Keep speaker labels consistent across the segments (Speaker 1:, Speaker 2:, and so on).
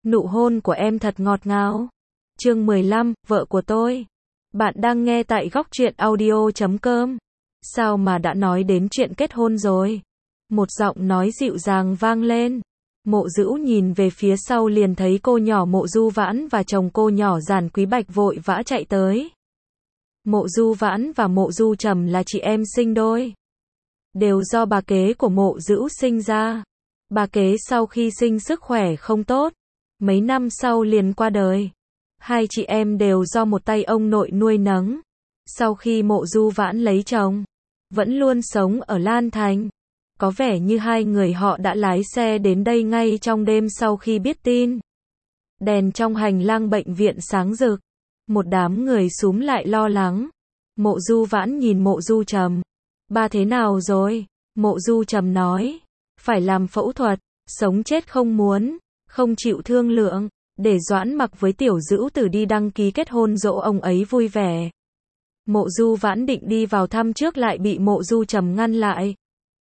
Speaker 1: Nụ hôn của em thật ngọt ngào. Chương 15, vợ của tôi. Bạn đang nghe tại góc truyện audio.com. Sao mà đã nói đến chuyện kết hôn rồi? Một giọng nói dịu dàng vang lên. Mộ Dữu nhìn về phía sau liền thấy cô nhỏ Mộ Du Vãn và chồng cô nhỏ Giản Quý Bạch vội vã chạy tới. Mộ Du Vãn và Mộ Du Trầm là chị em sinh đôi. Đều do bà kế của Mộ Dữu sinh ra. Bà kế sau khi sinh sức khỏe không tốt, mấy năm sau liền qua đời. Hai chị em đều do một tay ông nội nuôi nấng. Sau khi Mộ Du Vãn lấy chồng, vẫn luôn sống ở Lan Thành. Có vẻ như hai người họ đã lái xe đến đây ngay trong đêm sau khi biết tin. Đèn trong hành lang bệnh viện sáng rực. Một đám người xúm lại lo lắng. Mộ Du Vãn nhìn Mộ Du Trầm. Ba thế nào rồi? Mộ Du Trầm nói. Phải làm phẫu thuật, sống chết không muốn, không chịu thương lượng, để Doãn Mặc với Tiểu Dữu Tử đi đăng ký kết hôn dỗ ông ấy vui vẻ. Mộ Du Vãn định đi vào thăm trước lại bị Mộ Du Trầm ngăn lại.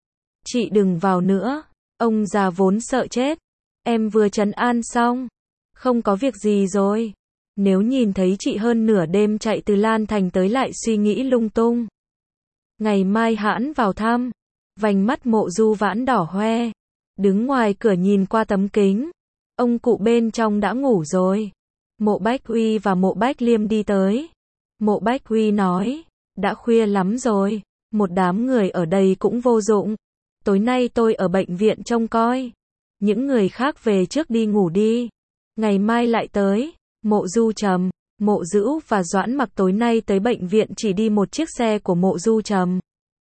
Speaker 1: Chị đừng vào nữa, ông già vốn sợ chết. Em vừa trấn an xong, không có việc gì rồi. Nếu nhìn thấy chị hơn nửa đêm chạy từ Lan Thành tới lại suy nghĩ lung tung. Ngày mai hãn vào thăm. Vành mắt Mộ Du Vãn đỏ hoe. Đứng ngoài cửa nhìn qua tấm kính. Ông cụ bên trong đã ngủ rồi. Mộ Bách Uy và Mộ Bách Liêm đi tới. Mộ Bách Uy nói, đã khuya lắm rồi, một đám người ở đây cũng vô dụng. Tối nay tôi ở bệnh viện trông coi. Những người khác về trước đi ngủ đi. Ngày mai lại tới. Mộ Du Trầm, Mộ Dữu và Doãn Mặc tối nay tới bệnh viện chỉ đi một chiếc xe của Mộ Du Trầm.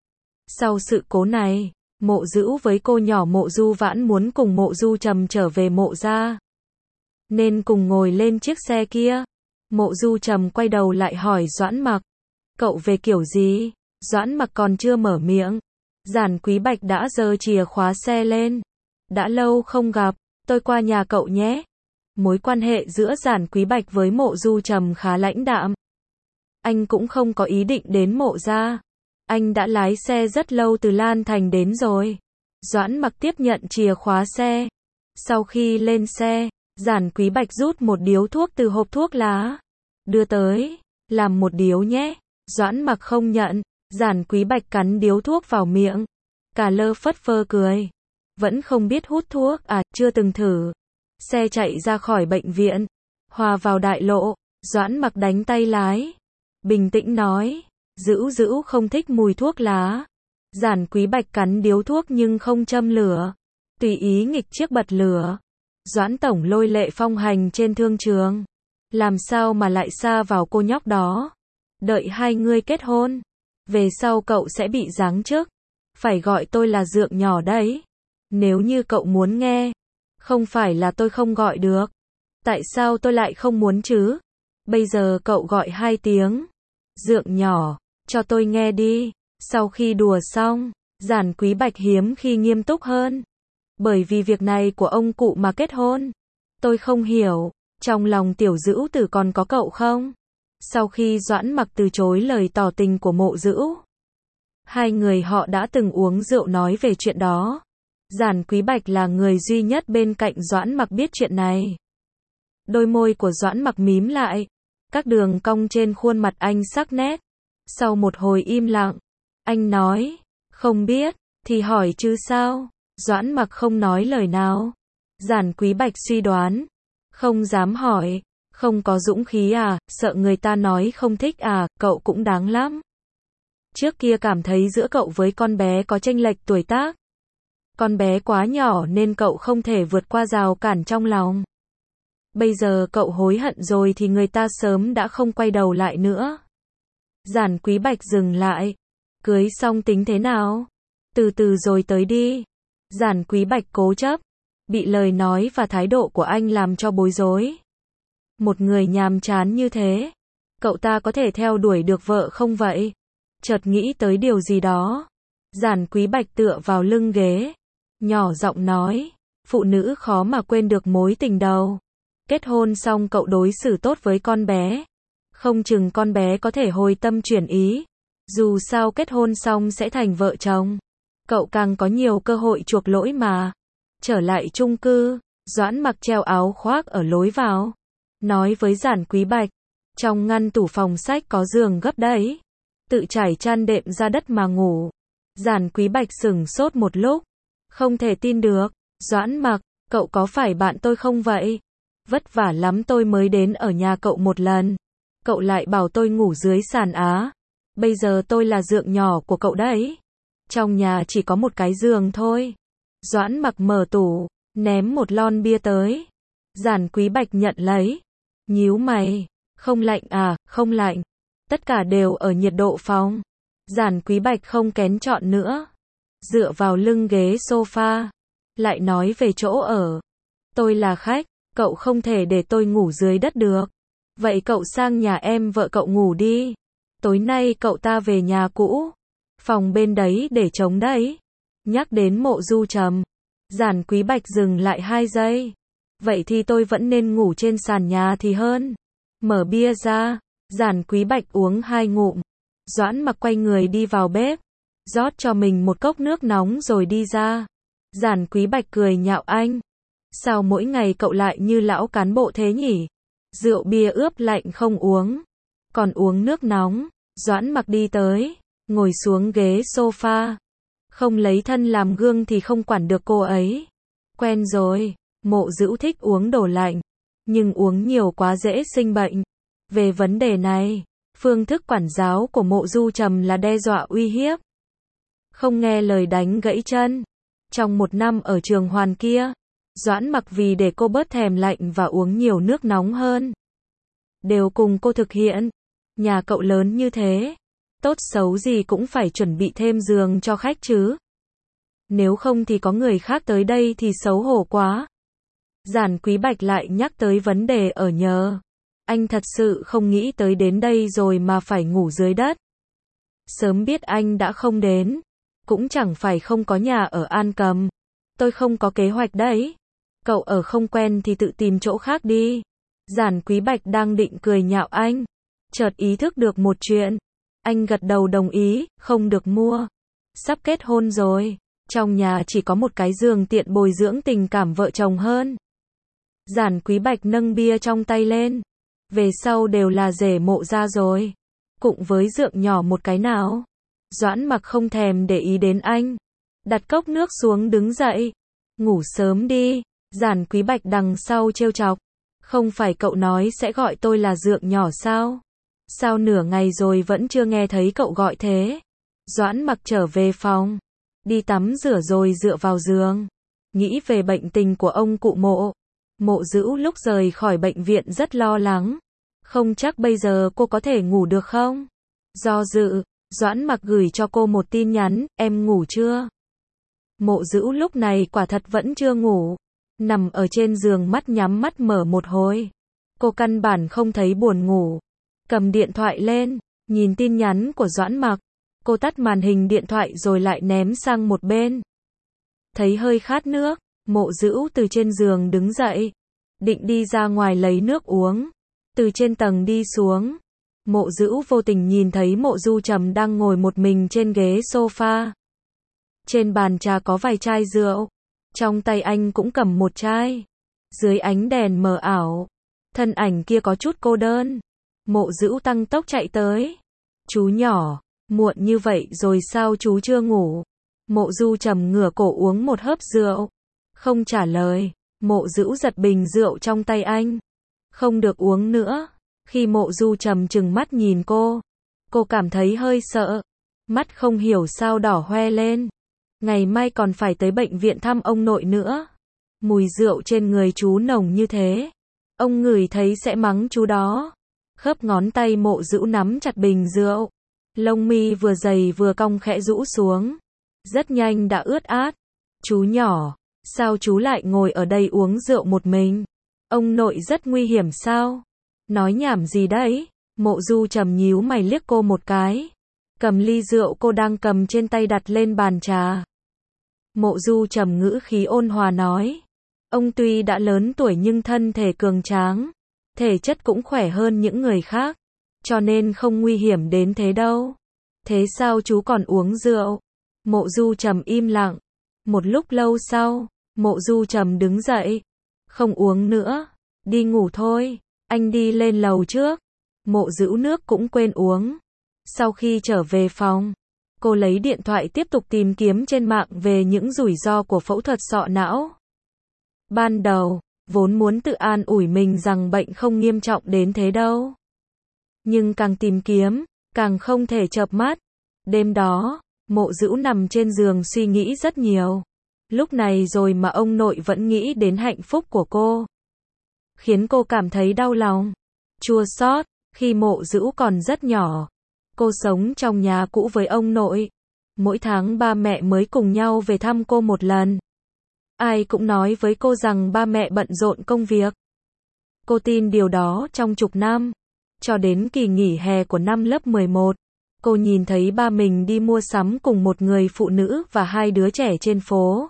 Speaker 1: Sau sự cố này, Mộ Dữu với cô nhỏ Mộ Du Vãn muốn cùng Mộ Du Trầm trở về Mộ gia, nên cùng ngồi lên chiếc xe kia. Mộ Du Trầm quay đầu lại hỏi Doãn Mặc, cậu về kiểu gì? Doãn Mặc còn chưa mở miệng, Giản Quý Bạch đã giơ chìa khóa xe lên. Đã lâu không gặp, tôi qua nhà cậu nhé. Mối quan hệ giữa Giản Quý Bạch với Mộ Du Trầm khá lãnh đạm. Anh cũng không có ý định đến Mộ gia. Anh đã lái xe rất lâu từ Lan Thành đến rồi. Doãn Mặc tiếp nhận chìa khóa xe. Sau khi lên xe, Giản Quý Bạch rút một điếu thuốc từ hộp thuốc lá. Đưa tới, làm một điếu nhé. Doãn Mặc không nhận. Giản Quý Bạch cắn điếu thuốc vào miệng. Cả lơ phất phơ cười. Vẫn không biết hút thuốc à, chưa từng thử. Xe chạy ra khỏi bệnh viện. Hòa vào đại lộ. Doãn Mặc đánh tay lái. Bình tĩnh nói. Dữu Dữu không thích mùi thuốc lá. Giản Quý Bạch cắn điếu thuốc nhưng không châm lửa. Tùy ý nghịch chiếc bật lửa. Doãn tổng lôi Lệ Phong hành trên thương trường. Làm sao mà lại sa vào cô nhóc đó. Đợi hai người kết hôn. Về sau cậu sẽ bị giáng chức. Phải gọi tôi là Dượng nhỏ đấy. Nếu như cậu muốn nghe. Không phải là tôi không gọi được. Tại sao tôi lại không muốn chứ? Bây giờ cậu gọi 2 tiếng. Dượng nhỏ, cho tôi nghe đi. Sau khi đùa xong, Giản Quý Bạch hiếm khi nghiêm túc hơn. Bởi vì việc này của ông cụ mà kết hôn. Tôi không hiểu, trong lòng Tiểu Dữu Tử còn có cậu không? Sau khi Doãn Mặc từ chối lời tỏ tình của Mộ Dữu, hai người họ đã từng uống rượu nói về chuyện đó. Giản Quý Bạch là người duy nhất bên cạnh Doãn Mặc biết chuyện này. Đôi môi của Doãn Mặc mím lại. Các đường cong trên khuôn mặt anh sắc nét. Sau một hồi im lặng, anh nói, không biết, thì hỏi chứ sao? Doãn Mặc không nói lời nào. Giản Quý Bạch suy đoán, không dám hỏi, không có dũng khí à, sợ người ta nói không thích à, cậu cũng đáng lắm. Trước kia cảm thấy giữa cậu với con bé có chênh lệch tuổi tác. Con bé quá nhỏ nên cậu không thể vượt qua rào cản trong lòng. Bây giờ cậu hối hận rồi thì người ta sớm đã không quay đầu lại nữa. Giản Quý Bạch dừng lại. Cưới xong tính thế nào? Từ từ rồi tới đi. Giản Quý Bạch cố chấp. Bị lời nói và thái độ của anh làm cho bối rối. Một người nhàm chán như thế, cậu ta có thể theo đuổi được vợ không vậy? Chợt nghĩ tới điều gì đó. Giản Quý Bạch tựa vào lưng ghế. Nhỏ giọng nói. Phụ nữ khó mà quên được mối tình đầu. Kết hôn xong cậu đối xử tốt với con bé. Không chừng con bé có thể hồi tâm chuyển ý. Dù sao kết hôn xong sẽ thành vợ chồng. Cậu càng có nhiều cơ hội chuộc lỗi mà. Trở lại chung cư, Doãn Mặc treo áo khoác ở lối vào. Nói với Giản Quý Bạch. Trong ngăn tủ phòng sách có giường gấp đấy. Tự trải chăn đệm ra đất mà ngủ. Giản Quý Bạch sửng sốt một lúc. Không thể tin được. Doãn Mặc, cậu có phải bạn tôi không vậy? Vất vả lắm tôi mới đến ở nhà cậu một lần. Cậu lại bảo tôi ngủ dưới sàn á. Bây giờ tôi là dượng nhỏ của cậu đấy. Trong nhà chỉ có một cái giường thôi. Doãn Mặc mở tủ, ném một lon bia tới. Giản Quý Bạch nhận lấy. Nhíu mày. Không lạnh à? Không lạnh. Tất cả đều ở nhiệt độ phòng. Giản Quý Bạch không kén chọn nữa. Dựa vào lưng ghế sofa. Lại nói về chỗ ở. Tôi là khách, cậu không thể để tôi ngủ dưới đất được. Vậy cậu sang nhà em vợ cậu ngủ đi. Tối nay cậu ta về nhà cũ. Phòng bên đấy để trống đấy. Nhắc đến Mộ Du Trầm. Giản Quý Bạch dừng lại 2 giây. Vậy thì tôi vẫn nên ngủ trên sàn nhà thì hơn. Mở bia ra. Giản Quý Bạch uống 2 ngụm. Doãn Mặc quay người đi vào bếp. Rót cho mình một cốc nước nóng rồi đi ra. Giản Quý Bạch cười nhạo anh. Sao mỗi ngày cậu lại như lão cán bộ thế nhỉ? Rượu bia ướp lạnh không uống. Còn uống nước nóng. Doãn Mặc đi tới. Ngồi xuống ghế sofa. Không lấy thân làm gương thì không quản được cô ấy. Quen rồi. Mộ Dữu thích uống đồ lạnh. Nhưng uống nhiều quá dễ sinh bệnh. Về vấn đề này, phương thức quản giáo của Mộ Du Trầm là đe dọa uy hiếp. Không nghe lời đánh gãy chân. Trong 1 năm ở trường Hoàn kia, Doãn Mặc vì để cô bớt thèm lạnh và uống nhiều nước nóng hơn. Đều cùng cô thực hiện. Nhà cậu lớn như thế. Tốt xấu gì cũng phải chuẩn bị thêm giường cho khách chứ. Nếu không thì có người khác tới đây thì xấu hổ quá. Giản Quý Bạch lại nhắc tới vấn đề ở nhờ. Anh thật sự không nghĩ tới đến đây rồi mà phải ngủ dưới đất. Sớm biết anh đã không đến. Cũng chẳng phải không có nhà ở An Cầm. Tôi không có kế hoạch đấy. Cậu ở không quen thì tự tìm chỗ khác đi. Giản Quý Bạch đang định cười nhạo anh. Chợt ý thức được một chuyện. Anh gật đầu đồng ý, không được mua. Sắp kết hôn rồi. Trong nhà chỉ có một cái giường tiện bồi dưỡng tình cảm vợ chồng hơn. Giản Quý Bạch nâng bia trong tay lên. Về sau đều là rể Mộ gia rồi. Cụng với dượng nhỏ một cái nào. Doãn Mặc không thèm để ý đến anh. Đặt cốc nước xuống đứng dậy. Ngủ sớm đi. Giản Quý Bạch đằng sau trêu chọc. Không phải cậu nói sẽ gọi tôi là dượng nhỏ sao? Sao nửa ngày rồi vẫn chưa nghe thấy cậu gọi thế? Doãn Mặc trở về phòng. Đi tắm rửa rồi dựa vào giường. Nghĩ về bệnh tình của ông cụ Mộ. Mộ Dữu lúc rời khỏi bệnh viện rất lo lắng. Không chắc bây giờ cô có thể ngủ được không? Do dự, Doãn Mặc gửi cho cô một tin nhắn, em ngủ chưa? Mộ Dữu lúc này quả thật vẫn chưa ngủ. Nằm ở trên giường mắt nhắm mắt mở một hồi. Cô căn bản không thấy buồn ngủ. Cầm điện thoại lên, nhìn tin nhắn của Doãn Mặc. Cô tắt màn hình điện thoại rồi lại ném sang một bên. Thấy hơi khát nước, Mộ Dữu từ trên giường đứng dậy. Định đi ra ngoài lấy nước uống. Từ trên tầng đi xuống. Mộ Dữu vô tình nhìn thấy Mộ Du Trầm đang ngồi một mình trên ghế sofa. Trên bàn trà có vài chai rượu. Trong tay anh cũng cầm một chai. Dưới ánh đèn mờ ảo. Thân ảnh kia có chút cô đơn. Mộ Dữu tăng tốc chạy tới. Chú nhỏ, muộn như vậy rồi sao chú chưa ngủ? Mộ Du Trầm ngửa cổ uống một hớp rượu. Không trả lời. Mộ Dữu giật bình rượu trong tay anh. Không được uống nữa. Khi Mộ Du Trầm trừng mắt nhìn cô cảm thấy hơi sợ. Mắt không hiểu sao đỏ hoe lên. Ngày mai còn phải tới bệnh viện thăm ông nội nữa. Mùi rượu trên người chú nồng như thế. Ông ngửi thấy sẽ mắng chú đó. Khớp ngón tay Mộ Dữu nắm chặt bình rượu. Lông mi vừa dày vừa cong khẽ rũ xuống. Rất nhanh đã ướt át. Chú nhỏ, sao chú lại ngồi ở đây uống rượu một mình? Ông nội rất nguy hiểm sao? Nói nhảm gì đấy? Mộ Du Trầm nhíu mày liếc cô một cái. Cầm ly rượu cô đang cầm trên tay đặt lên bàn trà. Mộ Du Trầm ngữ khí ôn hòa nói. Ông tuy đã lớn tuổi nhưng thân thể cường tráng. Thể chất cũng khỏe hơn những người khác. Cho nên không nguy hiểm đến thế đâu. Thế sao chú còn uống rượu? Mộ Du Trầm im lặng. Một lúc lâu sau, Mộ Du Trầm đứng dậy. Không uống nữa, đi ngủ thôi, anh đi lên lầu trước. Mộ Dữu nước cũng quên uống. Sau khi trở về phòng, cô lấy điện thoại tiếp tục tìm kiếm trên mạng về những rủi ro của phẫu thuật sọ não. Ban đầu, vốn muốn tự an ủi mình rằng bệnh không nghiêm trọng đến thế đâu. Nhưng càng tìm kiếm, càng không thể chợp mắt. Đêm đó, Mộ Dữu nằm trên giường suy nghĩ rất nhiều. Lúc này rồi mà ông nội vẫn nghĩ đến hạnh phúc của cô. Khiến cô cảm thấy đau lòng, chua xót. Khi Mộ Dữu còn rất nhỏ, cô sống trong nhà cũ với ông nội. Mỗi tháng ba mẹ mới cùng nhau về thăm cô một lần. Ai cũng nói với cô rằng ba mẹ bận rộn công việc. Cô tin điều đó trong chục năm. Cho đến kỳ nghỉ hè của năm lớp 11, cô nhìn thấy ba mình đi mua sắm cùng một người phụ nữ và hai đứa trẻ trên phố.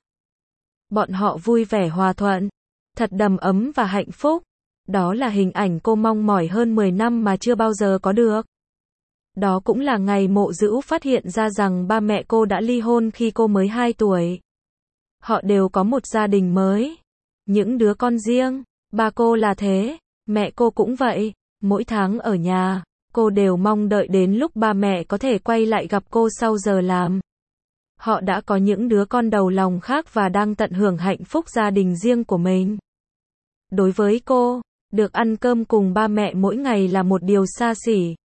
Speaker 1: Bọn họ vui vẻ hòa thuận, thật đầm ấm và hạnh phúc. Đó là hình ảnh cô mong mỏi hơn 10 năm mà chưa bao giờ có được. Đó cũng là ngày Mộ Dữu phát hiện ra rằng ba mẹ cô đã ly hôn khi cô mới 2 tuổi. Họ đều có một gia đình mới, những đứa con riêng. Ba cô là thế, mẹ cô cũng vậy. Mỗi tháng ở nhà, cô đều mong đợi đến lúc ba mẹ có thể quay lại gặp cô sau giờ làm. Họ đã có những đứa con đầu lòng khác và đang tận hưởng hạnh phúc gia đình riêng của mình. Đối với cô, được ăn cơm cùng ba mẹ mỗi ngày là một điều xa xỉ.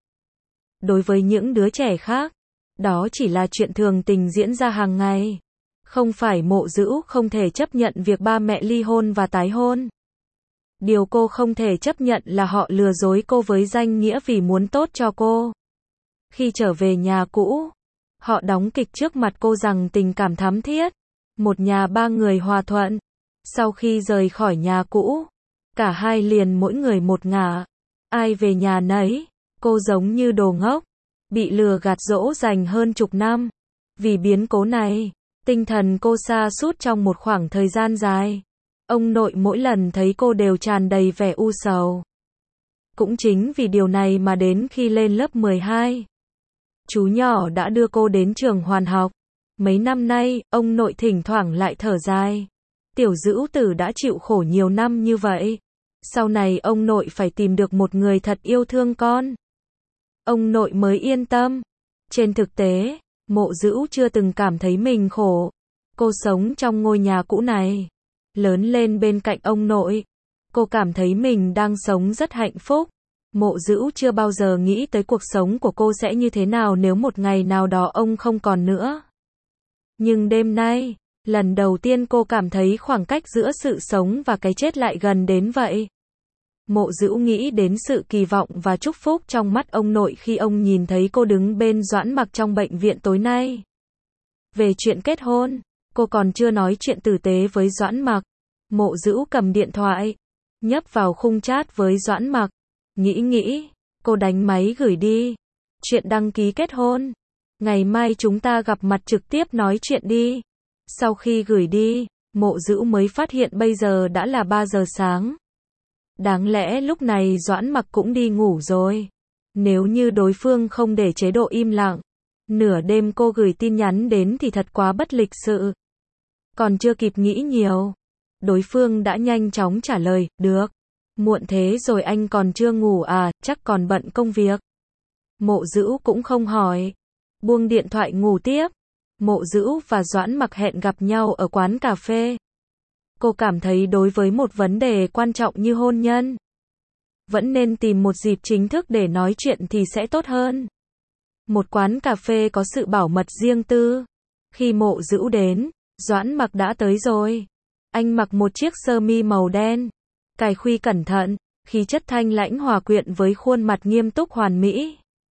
Speaker 1: Đối với những đứa trẻ khác, đó chỉ là chuyện thường tình diễn ra hàng ngày. Không phải Mộ Dữu không thể chấp nhận việc ba mẹ ly hôn và tái hôn. Điều cô không thể chấp nhận là họ lừa dối cô với danh nghĩa vì muốn tốt cho cô. Khi trở về nhà cũ, họ đóng kịch trước mặt cô rằng tình cảm thắm thiết, một nhà ba người hòa thuận. Sau khi rời khỏi nhà cũ, cả hai liền mỗi người một ngả, ai về nhà nấy. Cô giống như đồ ngốc, bị lừa gạt dỗ dành hơn chục năm. Vì biến cố này, tinh thần cô sa sút trong một khoảng thời gian dài. Ông nội mỗi lần thấy cô đều tràn đầy vẻ u sầu. Cũng chính vì điều này mà đến khi lên lớp 12, chú nhỏ đã đưa cô đến trường hoàn học. Mấy năm nay, ông nội thỉnh thoảng lại thở dài. Tiểu Dữu Tử đã chịu khổ nhiều năm như vậy. Sau này ông nội phải tìm được một người thật yêu thương con. Ông nội mới yên tâm. Trên thực tế, Mộ Dữu chưa từng cảm thấy mình khổ. Cô sống trong ngôi nhà cũ này, lớn lên bên cạnh ông nội. Cô cảm thấy mình đang sống rất hạnh phúc. Mộ Dữu chưa bao giờ nghĩ tới cuộc sống của cô sẽ như thế nào nếu một ngày nào đó ông không còn nữa. Nhưng đêm nay, lần đầu tiên cô cảm thấy khoảng cách giữa sự sống và cái chết lại gần đến vậy. Mộ Dữu nghĩ đến sự kỳ vọng và chúc phúc trong mắt ông nội khi ông nhìn thấy cô đứng bên Doãn Mặc trong bệnh viện tối nay. Về chuyện kết hôn, cô còn chưa nói chuyện tử tế với Doãn Mặc. Mộ Dữu cầm điện thoại, nhấp vào khung chat với Doãn Mặc. Nghĩ, cô đánh máy gửi đi. Chuyện đăng ký kết hôn. Ngày mai chúng ta gặp mặt trực tiếp nói chuyện đi. Sau khi gửi đi, Mộ Dữu mới phát hiện bây giờ đã là 3 giờ sáng. Đáng lẽ lúc này Doãn Mặc cũng đi ngủ rồi. Nếu như đối phương không để chế độ im lặng, nửa đêm cô gửi tin nhắn đến thì thật quá bất lịch sự. Còn chưa kịp nghĩ nhiều, đối phương đã nhanh chóng trả lời, được. Muộn thế rồi anh còn chưa ngủ à, chắc còn bận công việc. Mộ Dữu cũng không hỏi. Buông điện thoại ngủ tiếp. Mộ Dữu và Doãn Mặc hẹn gặp nhau ở quán cà phê. Cô cảm thấy đối với một vấn đề quan trọng như hôn nhân, vẫn nên tìm một dịp chính thức để nói chuyện thì sẽ tốt hơn. Một quán cà phê có sự bảo mật riêng tư. Khi Mộ Dữu đến, Doãn Mặc đã tới rồi. Anh mặc một chiếc sơ mi màu đen, cài khuy cẩn thận, khí chất thanh lãnh hòa quyện với khuôn mặt nghiêm túc hoàn mỹ.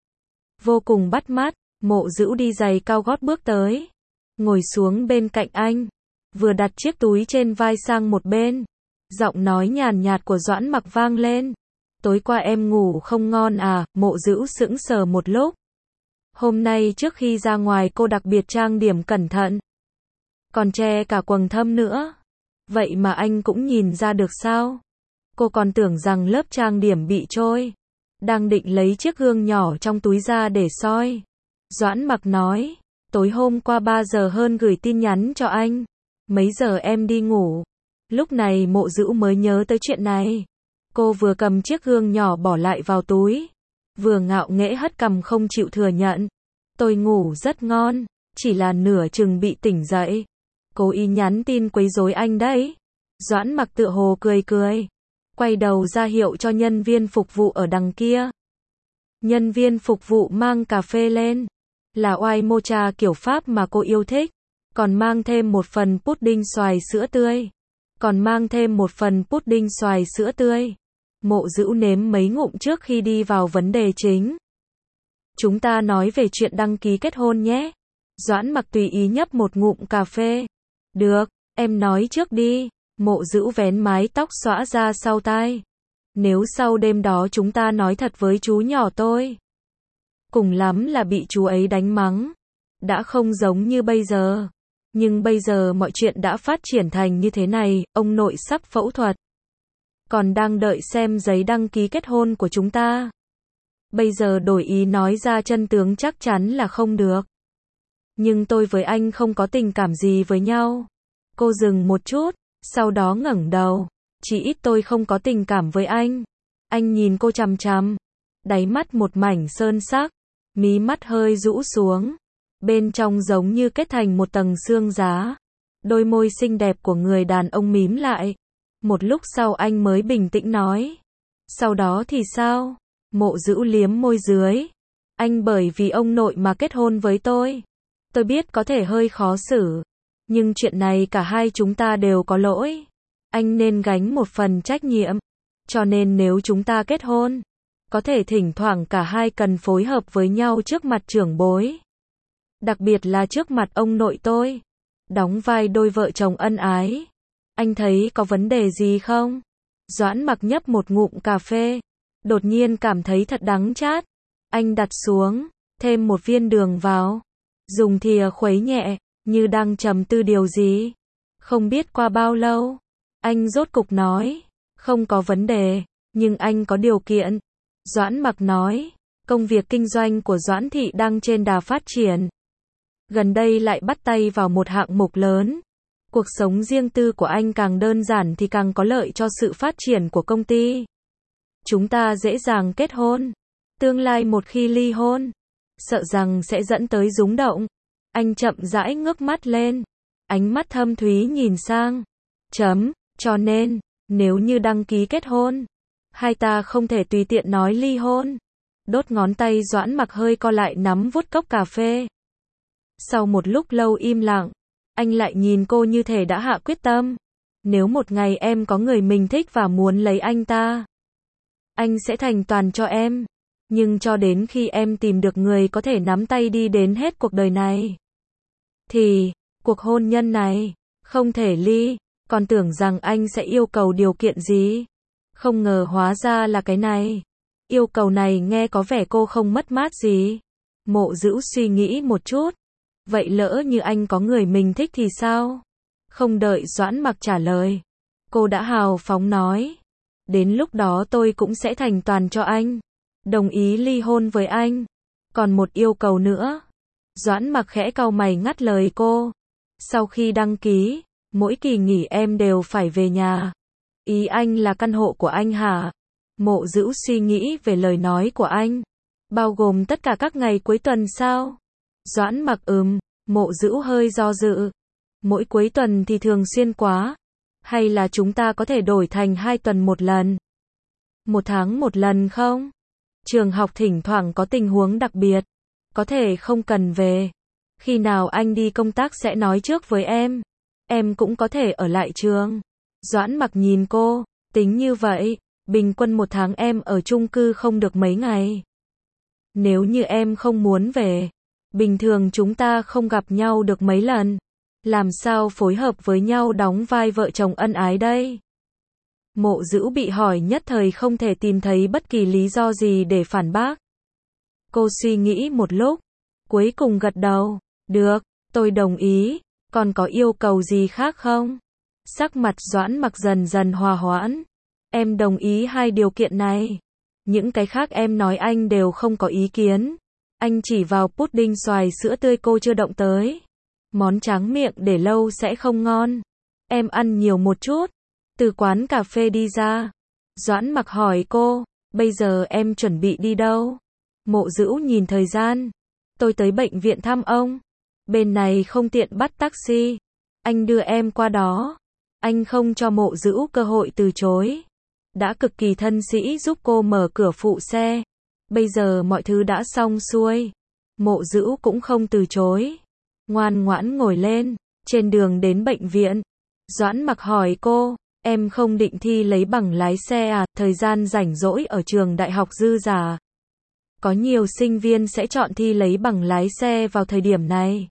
Speaker 1: Vô cùng bắt mắt. Mộ Dữu đi giày cao gót bước tới, ngồi xuống bên cạnh anh, vừa đặt chiếc túi trên vai sang một bên. Giọng nói nhàn nhạt của Doãn Mặc vang lên. Tối qua em ngủ không ngon à? Mộ Dữu sững sờ một lúc. Hôm nay trước khi ra ngoài cô đặc biệt trang điểm cẩn thận, còn che cả quầng thâm nữa. Vậy mà anh cũng nhìn ra được sao? Cô còn tưởng rằng lớp trang điểm bị trôi. Đang định lấy chiếc gương nhỏ trong túi ra để soi. Doãn Mặc nói, tối hôm qua 3 giờ hơn gửi tin nhắn cho anh. Mấy giờ em đi ngủ? Lúc này Mộ Dữu mới nhớ tới chuyện này. Cô vừa cầm chiếc gương nhỏ bỏ lại vào túi, vừa ngạo nghễ hất cằm không chịu thừa nhận. Tôi ngủ rất ngon, chỉ là nửa chừng bị tỉnh dậy. Cố ý nhắn tin quấy rối anh đấy. Doãn Mặc tựa hồ cười cười, quay đầu ra hiệu cho nhân viên phục vụ ở đằng kia. Nhân viên phục vụ mang cà phê lên, là oai mocha kiểu Pháp mà cô yêu thích, còn mang thêm một phần pudding xoài sữa tươi. Mộ Dữu nếm mấy ngụm trước khi đi vào vấn đề chính. Chúng ta nói về chuyện đăng ký kết hôn nhé. Doãn Mặc tùy ý nhấp một ngụm cà phê. Được, em nói trước đi. Mộ Dữu vén mái tóc xõa ra sau tai. Nếu sau đêm đó chúng ta nói thật với chú nhỏ tôi, cùng lắm là bị chú ấy đánh mắng. Đã không giống như bây giờ. Nhưng bây giờ mọi chuyện đã phát triển thành như thế này, ông nội sắp phẫu thuật. Còn đang đợi xem giấy đăng ký kết hôn của chúng ta. Bây giờ đổi ý nói ra chân tướng chắc chắn là không được. Nhưng tôi với anh không có tình cảm gì với nhau. Cô dừng một chút, sau đó ngẩng đầu. Chỉ ít tôi không có tình cảm với anh. Anh nhìn cô chằm chằm. Đáy mắt một mảnh sơn sắc. Mí mắt hơi rũ xuống. Bên trong giống như kết thành một tầng xương giá. Đôi môi xinh đẹp của người đàn ông mím lại. Một lúc sau anh mới bình tĩnh nói. Sau đó thì sao? Mộ Dữu liếm môi dưới. Anh bởi vì ông nội mà kết hôn với tôi. Tôi biết có thể hơi khó xử. Nhưng chuyện này cả hai chúng ta đều có lỗi. Anh nên gánh một phần trách nhiệm. Cho nên nếu chúng ta kết hôn, có thể thỉnh thoảng cả hai cần phối hợp với nhau trước mặt trưởng bối. Đặc biệt là trước mặt ông nội tôi. Đóng vai đôi vợ chồng ân ái. Anh thấy có vấn đề gì không? Doãn Mặc nhấp một ngụm cà phê. Đột nhiên cảm thấy thật đắng chát. Anh đặt xuống, thêm một viên đường vào. Dùng thìa khuấy nhẹ, như đang trầm tư điều gì. Không biết qua bao lâu, anh rốt cục nói. Không có vấn đề, nhưng anh có điều kiện. Doãn Mặc nói. Công việc kinh doanh của Doãn Thị đang trên đà phát triển. Gần đây lại bắt tay vào một hạng mục lớn. Cuộc sống riêng tư của anh càng đơn giản thì càng có lợi cho sự phát triển của công ty. Chúng ta dễ dàng kết hôn. Tương lai một khi ly hôn, sợ rằng sẽ dẫn tới rúng động. Anh chậm rãi ngước mắt lên. Ánh mắt thâm thúy nhìn sang. Cho nên, nếu như đăng ký kết hôn, hai ta không thể tùy tiện nói ly hôn. Đốt ngón tay Doãn Mặc hơi co lại nắm vuốt cốc cà phê. Sau một lúc lâu im lặng, anh lại nhìn cô như thể đã hạ quyết tâm. Nếu một ngày em có người mình thích và muốn lấy anh ta, anh sẽ thành toàn cho em. Nhưng cho đến khi em tìm được người có thể nắm tay đi đến hết cuộc đời này, thì, cuộc hôn nhân này, không thể ly. Còn tưởng rằng anh sẽ yêu cầu điều kiện gì. Không ngờ hóa ra là cái này. Yêu cầu này nghe có vẻ cô không mất mát gì. Mộ Dữu suy nghĩ một chút. Vậy lỡ như anh có người mình thích thì sao? Không đợi Doãn Mặc trả lời, cô đã hào phóng nói. Đến lúc đó tôi cũng sẽ thành toàn cho anh. Đồng ý ly hôn với anh. Còn một yêu cầu nữa. Doãn Mặc khẽ cau mày ngắt lời cô. Sau khi đăng ký, mỗi kỳ nghỉ em đều phải về nhà. Ý anh là căn hộ của anh hả? Mộ Dữu suy nghĩ về lời nói của anh. Bao gồm tất cả các ngày cuối tuần sao? Doãn Mặc Mộ Dữu hơi do dự. Mỗi cuối tuần thì thường xuyên quá. Hay là chúng ta có thể đổi thành 2 tuần một lần? 1 tháng một lần không? Trường học thỉnh thoảng có tình huống đặc biệt. Có thể không cần về. Khi nào anh đi công tác sẽ nói trước với em. Em cũng có thể ở lại trường. Doãn Mặc nhìn cô. Tính như vậy, bình quân 1 tháng em ở chung cư không được mấy ngày. Nếu như em không muốn về, bình thường chúng ta không gặp nhau được mấy lần. Làm sao phối hợp với nhau đóng vai vợ chồng ân ái đây? Mộ Dữu bị hỏi nhất thời không thể tìm thấy bất kỳ lý do gì để phản bác. Cô suy nghĩ một lúc, cuối cùng gật đầu. Được, tôi đồng ý. Còn có yêu cầu gì khác không? Sắc mặt Doãn Mặc dần dần hòa hoãn. Em đồng ý 2 điều kiện này. Những cái khác em nói anh đều không có ý kiến. Anh chỉ vào pudding xoài sữa tươi cô chưa động tới. Món tráng miệng để lâu sẽ không ngon. Em ăn nhiều một chút. từ quán cà phê đi ra. Doãn Mặc hỏi cô, bây giờ em chuẩn bị đi đâu? Mộ Dữu nhìn thời gian. Tôi tới bệnh viện thăm ông. Bên này không tiện bắt taxi. Anh đưa em qua đó. Anh không cho Mộ Dữu cơ hội từ chối. Đã cực kỳ thân sĩ giúp cô mở cửa phụ xe. Bây giờ mọi thứ đã xong xuôi. Mộ Dữu cũng không từ chối. Ngoan ngoãn ngồi lên. Trên đường đến bệnh viện, Doãn Mặc hỏi cô, em không định thi lấy bằng lái xe à? Thời gian rảnh rỗi ở trường đại học dư dả. Có nhiều sinh viên sẽ chọn thi lấy bằng lái xe vào thời điểm này.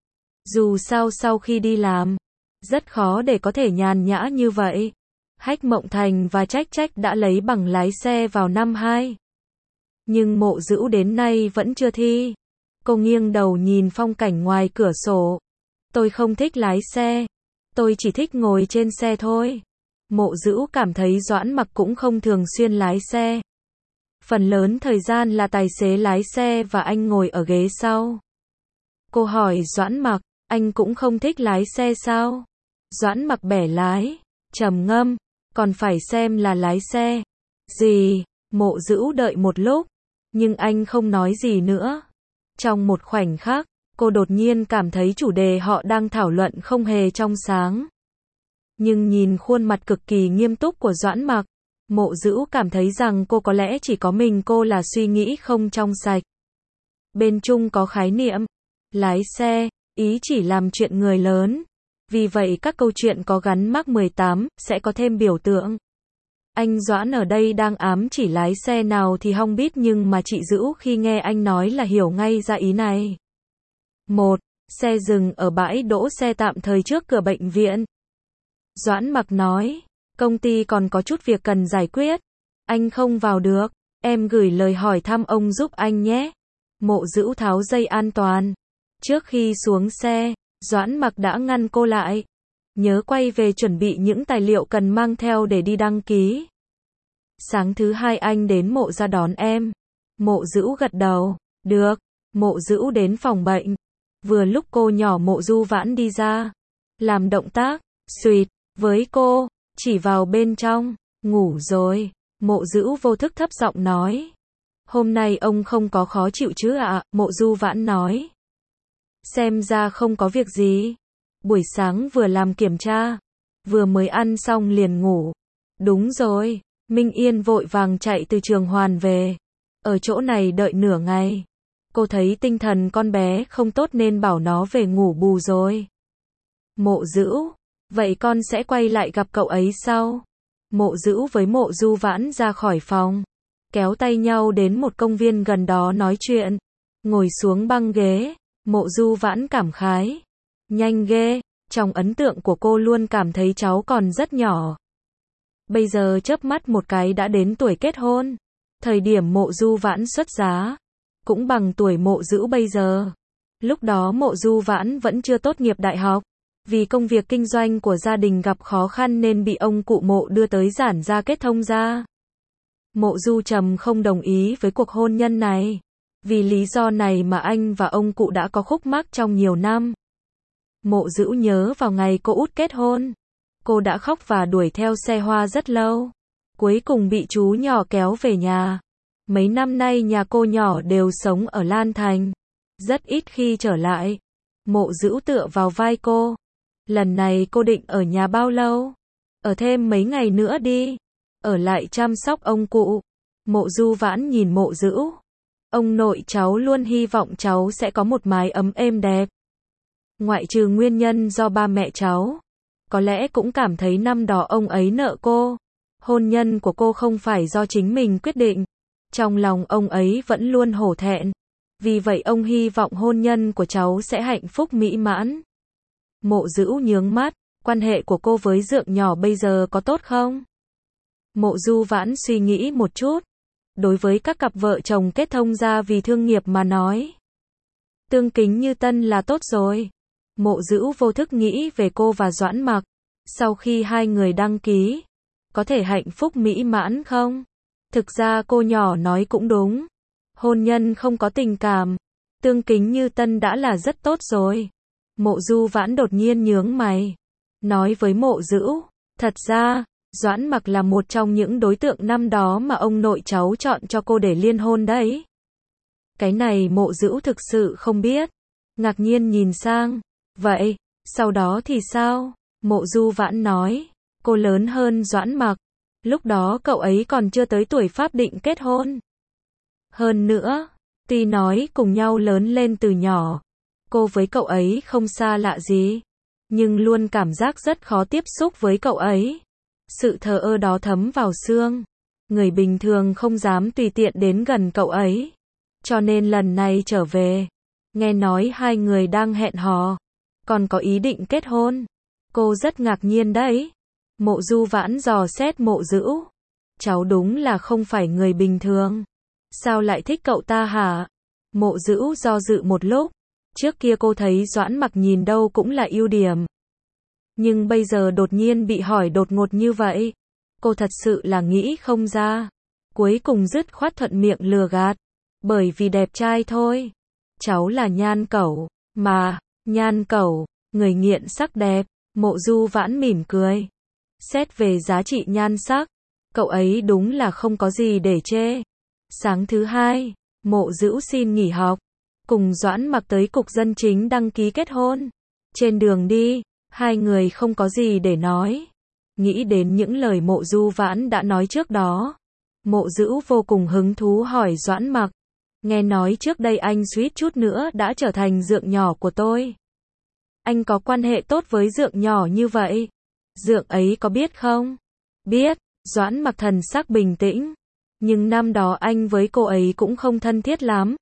Speaker 1: Dù sao sau khi đi làm, rất khó để có thể nhàn nhã như vậy. Hách Mộng Thành và Trách Trách đã lấy bằng lái xe vào năm 2. Nhưng Mộ Dữu đến nay vẫn chưa thi. Cô nghiêng đầu nhìn phong cảnh ngoài cửa sổ. Tôi không thích lái xe. Tôi chỉ thích ngồi trên xe thôi. Mộ Dữu cảm thấy Doãn Mặc cũng không thường xuyên lái xe. Phần lớn thời gian là tài xế lái xe và anh ngồi ở ghế sau. Cô hỏi Doãn Mặc, anh cũng không thích lái xe sao? Doãn Mặc bẻ lái, trầm ngâm, còn phải xem là lái xe gì. Mộ Dữu đợi một lúc, nhưng anh không nói gì nữa. Trong một khoảnh khắc, cô đột nhiên cảm thấy chủ đề họ đang thảo luận không hề trong sáng. Nhưng nhìn khuôn mặt cực kỳ nghiêm túc của Doãn Mặc, Mộ Dữu cảm thấy rằng cô có lẽ chỉ có mình cô là suy nghĩ không trong sạch. Bên Trung có khái niệm lái xe, ý chỉ làm chuyện người lớn. Vì vậy các câu chuyện có gắn mác 18 sẽ có thêm biểu tượng. Anh Doãn ở đây đang ám chỉ lái xe nào thì không biết, nhưng mà chị Dữu khi nghe anh nói là hiểu ngay ra ý này. 1. Xe dừng ở bãi đỗ xe tạm thời trước cửa bệnh viện. Doãn Mặc nói, công ty còn có chút việc cần giải quyết. Anh không vào được, em gửi lời hỏi thăm ông giúp anh nhé. Mộ Dữu tháo dây an toàn. Trước khi xuống xe, Doãn Mặc đã ngăn cô lại. Nhớ quay về chuẩn bị những tài liệu cần mang theo để đi đăng ký. Sáng thứ 2 anh đến Mộ ra đón em. Mộ Dữu gật đầu, được. Mộ Dữu đến phòng bệnh. Vừa lúc cô nhỏ Mộ Du Vãn đi ra. Làm động tác, xuỵt, với cô, chỉ vào bên trong. Ngủ rồi. Mộ Dữu vô thức thấp giọng nói. Hôm nay ông không có khó chịu chứ ạ? Mộ Du Vãn nói. Xem ra không có việc gì. Buổi sáng vừa làm kiểm tra, vừa mới ăn xong liền ngủ. Đúng rồi, Minh Yên vội vàng chạy từ trường Hoàn về. Ở chỗ này đợi nửa ngày. Cô thấy tinh thần con bé không tốt nên bảo nó về ngủ bù rồi. Mộ Dữu, vậy con sẽ quay lại gặp cậu ấy sau. Mộ Dữu với Mộ Du Vãn ra khỏi phòng, kéo tay nhau đến một công viên gần đó nói chuyện. Ngồi xuống băng ghế, Mộ Du Vãn cảm khái. Nhanh ghê, trong ấn tượng của cô luôn cảm thấy cháu còn rất nhỏ. Bây giờ chớp mắt một cái đã đến tuổi kết hôn. Thời điểm Mộ Du Vãn xuất giá, cũng bằng tuổi Mộ Dữu bây giờ. Lúc đó Mộ Du Vãn vẫn chưa tốt nghiệp đại học. Vì công việc kinh doanh của gia đình gặp khó khăn nên bị ông cụ Mộ đưa tới giản gia kết thông gia. Mộ Du Trầm không đồng ý với cuộc hôn nhân này. Vì lý do này mà anh và ông cụ đã có khúc mắc trong nhiều năm. Mộ Dữu nhớ vào ngày cô út kết hôn. Cô đã khóc và đuổi theo xe hoa rất lâu. Cuối cùng bị chú nhỏ kéo về nhà. Mấy năm nay nhà cô nhỏ đều sống ở Lan Thành. Rất ít khi trở lại. Mộ Dữu tựa vào vai cô. Lần này cô định ở nhà bao lâu? Ở thêm mấy ngày nữa đi. Ở lại chăm sóc ông cụ. Mộ Du Vãn nhìn Mộ Dữu. Ông nội cháu luôn hy vọng cháu sẽ có một mái ấm êm đẹp. Ngoại trừ nguyên nhân do ba mẹ cháu. Có lẽ cũng cảm thấy năm đó ông ấy nợ cô. Hôn nhân của cô không phải do chính mình quyết định. Trong lòng ông ấy vẫn luôn hổ thẹn. Vì vậy ông hy vọng hôn nhân của cháu sẽ hạnh phúc mỹ mãn. Mộ Dữu nhướng mắt. Quan hệ của cô với Dượng nhỏ bây giờ có tốt không? Mộ Du Vãn suy nghĩ một chút. Đối với các cặp vợ chồng kết thông gia vì thương nghiệp mà nói, tương kính như tân là tốt rồi. Mộ Dữu vô thức nghĩ về cô và Doãn Mặc. Sau khi hai người đăng ký, có thể hạnh phúc mỹ mãn không? Thực ra cô nhỏ nói cũng đúng. Hôn nhân không có tình cảm, tương kính như tân đã là rất tốt rồi. Mộ Du Vãn đột nhiên nhướng mày. Nói với Mộ Dữu, thật ra, Doãn Mặc là một trong những đối tượng năm đó mà ông nội cháu chọn cho cô để liên hôn đấy. Cái này Mộ Dữu thực sự không biết. Ngạc nhiên nhìn sang. Vậy, sau đó thì sao? Mộ Du Vãn nói. Cô lớn hơn Doãn Mặc. Lúc đó cậu ấy còn chưa tới tuổi pháp định kết hôn. Hơn nữa, tuy nói cùng nhau lớn lên từ nhỏ, cô với cậu ấy không xa lạ gì, nhưng luôn cảm giác rất khó tiếp xúc với cậu ấy. Sự thờ ơ đó thấm vào xương. Người bình thường không dám tùy tiện đến gần cậu ấy. Cho nên lần này trở về, nghe nói hai người đang hẹn hò, còn có ý định kết hôn. Cô rất ngạc nhiên đấy. Mộ Du Vãn dò xét Mộ Dữu. Cháu đúng là không phải người bình thường. Sao lại thích cậu ta hả? Mộ Dữu do dự một lúc. Trước kia cô thấy Doãn Mặc nhìn đâu cũng là ưu điểm. Nhưng bây giờ đột nhiên bị hỏi đột ngột như vậy. Cô thật sự là nghĩ không ra. Cuối cùng dứt khoát thuận miệng lừa gạt. Bởi vì đẹp trai thôi. Cháu là Nhan Cẩu. Mà, Nhan Cẩu, người nghiện sắc đẹp. Mộ Du Vãn mỉm cười. Xét về giá trị nhan sắc, cậu ấy đúng là không có gì để chê. Sáng thứ hai, Mộ Dữu xin nghỉ học, cùng Doãn Mặc tới cục dân chính đăng ký kết hôn. Trên đường đi, hai người không có gì để nói. Nghĩ đến những lời Mộ Du Vãn đã nói trước đó, Mộ Dữu vô cùng hứng thú hỏi Doãn Mặc. Nghe nói trước đây anh suýt chút nữa đã trở thành dượng nhỏ của tôi. Anh có quan hệ tốt với dượng nhỏ như vậy. Dượng ấy có biết không? Biết, Doãn Mặc thần sắc bình tĩnh. Nhưng năm đó anh với cô ấy cũng không thân thiết lắm.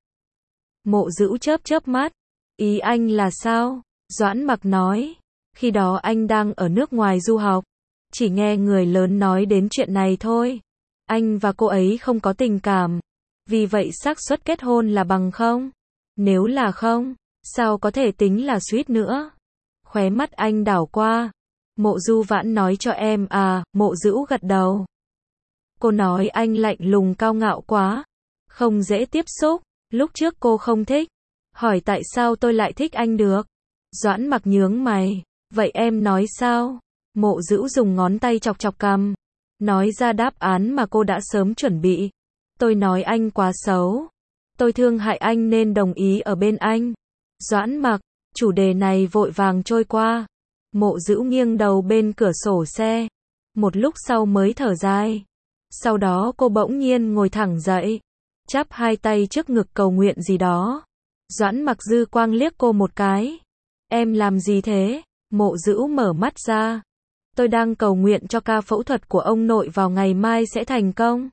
Speaker 1: Mộ Dữu chớp chớp mắt. Ý anh là sao? Doãn Mặc nói. Khi đó anh đang ở nước ngoài du học. Chỉ nghe người lớn nói đến chuyện này thôi. Anh và cô ấy không có tình cảm. Vì vậy xác suất kết hôn là bằng không? Nếu là không, sao có thể tính là suýt nữa? Khóe mắt anh đảo qua. Mộ Du Vãn nói cho em à, Mộ Dữu gật đầu. Cô nói anh lạnh lùng cao ngạo quá, không dễ tiếp xúc, lúc trước cô không thích. Hỏi tại sao tôi lại thích anh được? Doãn Mặc nhướng mày, vậy em nói sao? Mộ Dữu dùng ngón tay chọc chọc cằm, nói ra đáp án mà cô đã sớm chuẩn bị. Tôi nói anh quá xấu. Tôi thương hại anh nên đồng ý ở bên anh. Doãn Mặc, chủ đề này vội vàng trôi qua. Mộ Dữu nghiêng đầu bên cửa sổ xe. Một lúc sau mới thở dài. Sau đó cô bỗng nhiên ngồi thẳng dậy. Chắp hai tay trước ngực cầu nguyện gì đó. Doãn Mặc dư quang liếc cô một cái. Em làm gì thế? Mộ Dữu mở mắt ra. Tôi đang cầu nguyện cho ca phẫu thuật của ông nội vào ngày mai sẽ thành công.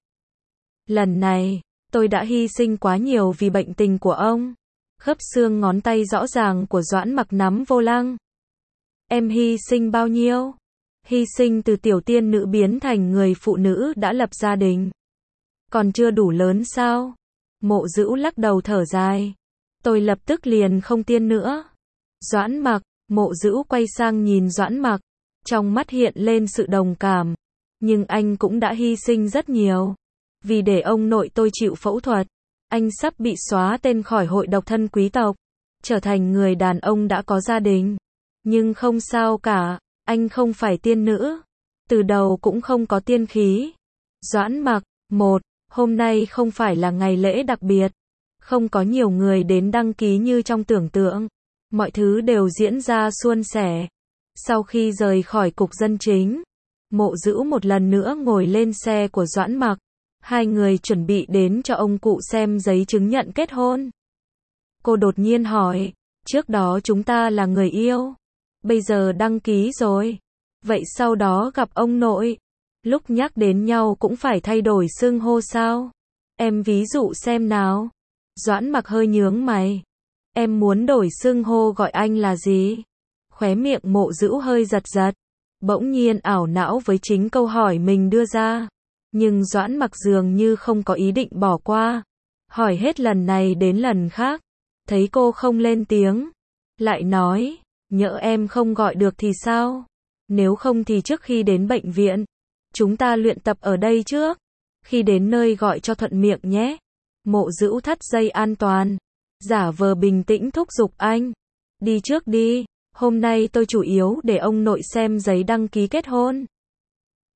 Speaker 1: Lần này, tôi đã hy sinh quá nhiều vì bệnh tình của ông. Khớp xương ngón tay rõ ràng của Doãn Mặc nắm vô lăng. Em hy sinh bao nhiêu? Hy sinh từ tiểu tiên nữ biến thành người phụ nữ đã lập gia đình. Còn chưa đủ lớn sao? Mộ Dữu lắc đầu thở dài. Tôi lập tức liền không tiên nữa. Doãn Mặc, Mộ Dữu quay sang nhìn Doãn Mặc. Trong mắt hiện lên sự đồng cảm. Nhưng anh cũng đã hy sinh rất nhiều. Vì để ông nội tôi chịu phẫu thuật, anh sắp bị xóa tên khỏi hội độc thân quý tộc. Trở thành người đàn ông đã có gia đình. Nhưng không sao cả, anh không phải tiên nữ. Từ đầu cũng không có tiên khí. Doãn Mặc, hôm nay không phải là ngày lễ đặc biệt. Không có nhiều người đến đăng ký như trong tưởng tượng. Mọi thứ đều diễn ra suôn sẻ. Sau khi rời khỏi cục dân chính, Mộ Dữu một lần nữa ngồi lên xe của Doãn Mặc. Hai người chuẩn bị đến cho ông cụ xem giấy chứng nhận kết hôn. Cô đột nhiên hỏi, trước đó chúng ta là người yêu, bây giờ đăng ký rồi. Vậy sau đó gặp ông nội, lúc nhắc đến nhau cũng phải thay đổi xưng hô sao? Em ví dụ xem nào. Doãn Mặc hơi nhướng mày. Em muốn đổi xưng hô gọi anh là gì? Khóe miệng Mộ Dữu hơi giật giật. Bỗng nhiên ảo não với chính câu hỏi mình đưa ra. Nhưng Doãn Mặc dường như không có ý định bỏ qua. Hỏi hết lần này đến lần khác. Thấy cô không lên tiếng. Lại nói, nhỡ em không gọi được thì sao? Nếu không thì trước khi đến bệnh viện, chúng ta luyện tập ở đây trước. Khi đến nơi gọi cho thuận miệng nhé. Mộ Dữu thắt dây an toàn. Giả vờ bình tĩnh thúc giục anh. Đi trước đi. Hôm nay tôi chủ yếu để ông nội xem giấy đăng ký kết hôn.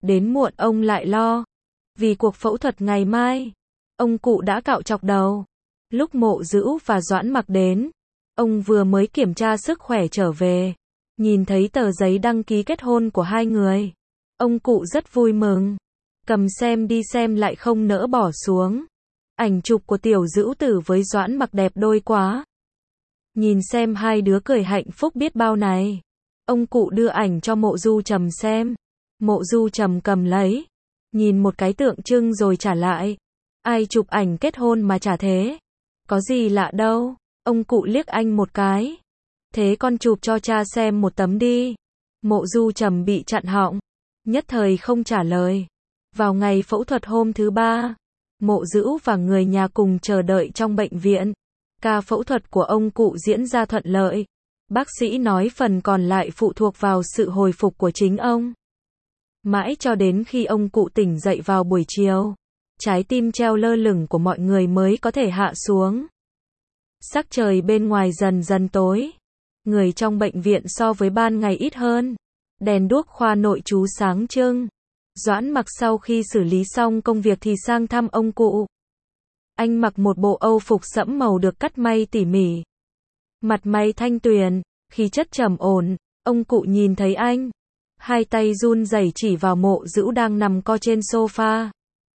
Speaker 1: đến muộn ông lại lo. Vì cuộc phẫu thuật ngày mai, ông cụ đã cạo chọc đầu. Lúc Mộ Dữu và Doãn Mặc đến, ông vừa mới kiểm tra sức khỏe trở về. Nhìn thấy tờ giấy đăng ký kết hôn của hai người, ông cụ rất vui mừng. Cầm xem đi xem lại không nỡ bỏ xuống. Ảnh chụp của Tiểu Dữu Tử với Doãn Mặc đẹp đôi quá. Nhìn xem hai đứa cười hạnh phúc biết bao này. Ông cụ đưa ảnh cho Mộ Du Trầm xem. Mộ Du Trầm cầm lấy, nhìn một cái tượng trưng rồi trả lại. Ai chụp ảnh kết hôn mà trả thế? Có gì lạ đâu. Ông cụ liếc anh một cái. Thế con chụp cho cha xem một tấm đi. Mộ Du Trầm bị chặn họng, nhất thời không trả lời. Vào ngày phẫu thuật hôm thứ 3, Mộ Dữu và người nhà cùng chờ đợi trong bệnh viện. Ca phẫu thuật của ông cụ diễn ra thuận lợi. Bác sĩ nói phần còn lại phụ thuộc vào sự hồi phục của chính ông. Mãi cho đến khi ông cụ tỉnh dậy vào buổi chiều, trái tim treo lơ lửng của mọi người mới có thể hạ xuống. Sắc trời bên ngoài dần dần tối. Người trong bệnh viện so với ban ngày ít hơn. Đèn đuốc khoa nội trú sáng trưng. Doãn Mặc sau khi xử lý xong công việc thì sang thăm ông cụ. Anh mặc một bộ âu phục sẫm màu được cắt may tỉ mỉ. Mặt mày thanh tuyền, khí chất trầm ổn. Ông cụ nhìn thấy anh, hai tay run rẩy chỉ vào Mộ Dữu đang nằm co trên sofa.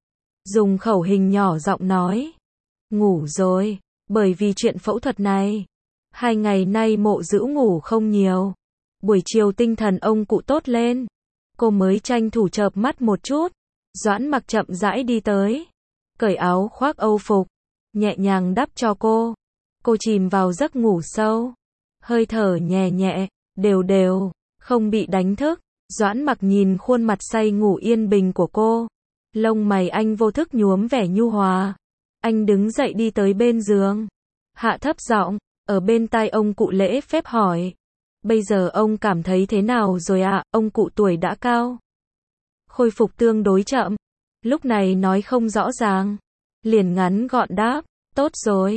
Speaker 1: Dùng khẩu hình nhỏ giọng nói. Ngủ rồi, bởi vì chuyện phẫu thuật này. 2 ngày nay Mộ Dữu ngủ không nhiều. Buổi chiều tinh thần ông cụ tốt lên. Cô mới tranh thủ chợp mắt một chút. Doãn Mặc chậm rãi đi tới, cởi áo khoác âu phục, nhẹ nhàng đắp cho cô. Cô chìm vào giấc ngủ sâu. Hơi thở nhẹ nhẹ, đều đều, không bị đánh thức. Doãn Mặc nhìn khuôn mặt say ngủ yên bình của cô. Lông mày anh vô thức nhuốm vẻ nhu hòa. Anh đứng dậy đi tới bên giường, hạ thấp giọng, ở bên tai ông cụ lễ phép hỏi. Bây giờ ông cảm thấy thế nào rồi ạ? Ông cụ tuổi đã cao, khôi phục tương đối chậm, lúc này nói không rõ ràng, liền ngắn gọn đáp, tốt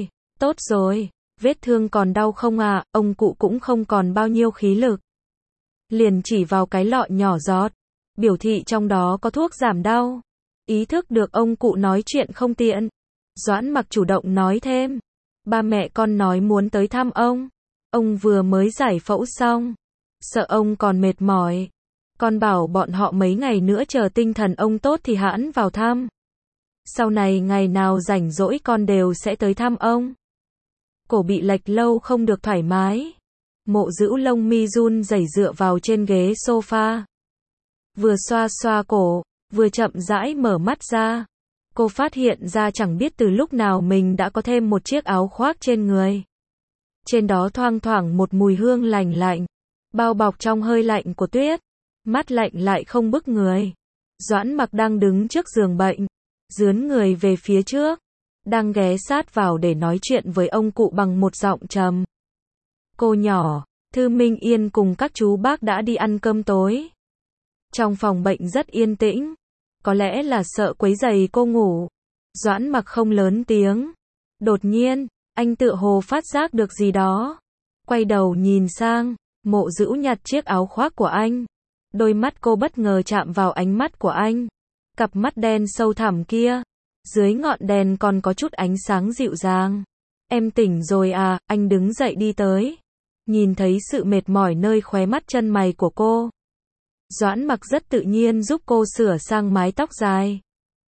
Speaker 1: rồi, vết thương còn đau không ạ? Ông cụ cũng không còn bao nhiêu khí lực. Liền chỉ vào cái lọ nhỏ giọt, biểu thị trong đó có thuốc giảm đau. Ý thức được ông cụ nói chuyện không tiện, Doãn Mặc chủ động nói thêm. Ba mẹ con nói muốn tới thăm ông vừa mới giải phẫu xong, sợ ông còn mệt mỏi. Con bảo bọn họ mấy ngày nữa chờ tinh thần ông tốt thì hẵng vào thăm. Sau này ngày nào rảnh rỗi con đều sẽ tới thăm ông. Cổ bị lệch lâu không được thoải mái. Mộ Dữu lông mi run rẩy dựa vào trên ghế sofa. Vừa xoa xoa cổ, vừa chậm rãi mở mắt ra. Cô phát hiện ra chẳng biết từ lúc nào mình đã có thêm một chiếc áo khoác trên người. Trên đó thoang thoảng một mùi hương lành lạnh, bao bọc trong hơi lạnh của tuyết. Mát lạnh lại không bức người. Doãn Mặc đang đứng trước giường bệnh, dướn người về phía trước, đang ghé sát vào để nói chuyện với ông cụ bằng một giọng trầm. Cô nhỏ, Thư Minh Yên cùng các chú bác đã đi ăn cơm tối. Trong phòng bệnh rất yên tĩnh, có lẽ là sợ quấy rầy cô ngủ. Doãn Mặc không lớn tiếng. Đột nhiên, anh tựa hồ phát giác được gì đó. Quay đầu nhìn sang, Mộ Dữu nhặt chiếc áo khoác của anh. Đôi mắt cô bất ngờ chạm vào ánh mắt của anh. Cặp mắt đen sâu thẳm kia, dưới ngọn đèn còn có chút ánh sáng dịu dàng. Em tỉnh rồi à? Anh đứng dậy đi tới. Nhìn thấy sự mệt mỏi nơi khóe mắt chân mày của cô, Doãn Mặc rất tự nhiên giúp cô sửa sang mái tóc dài.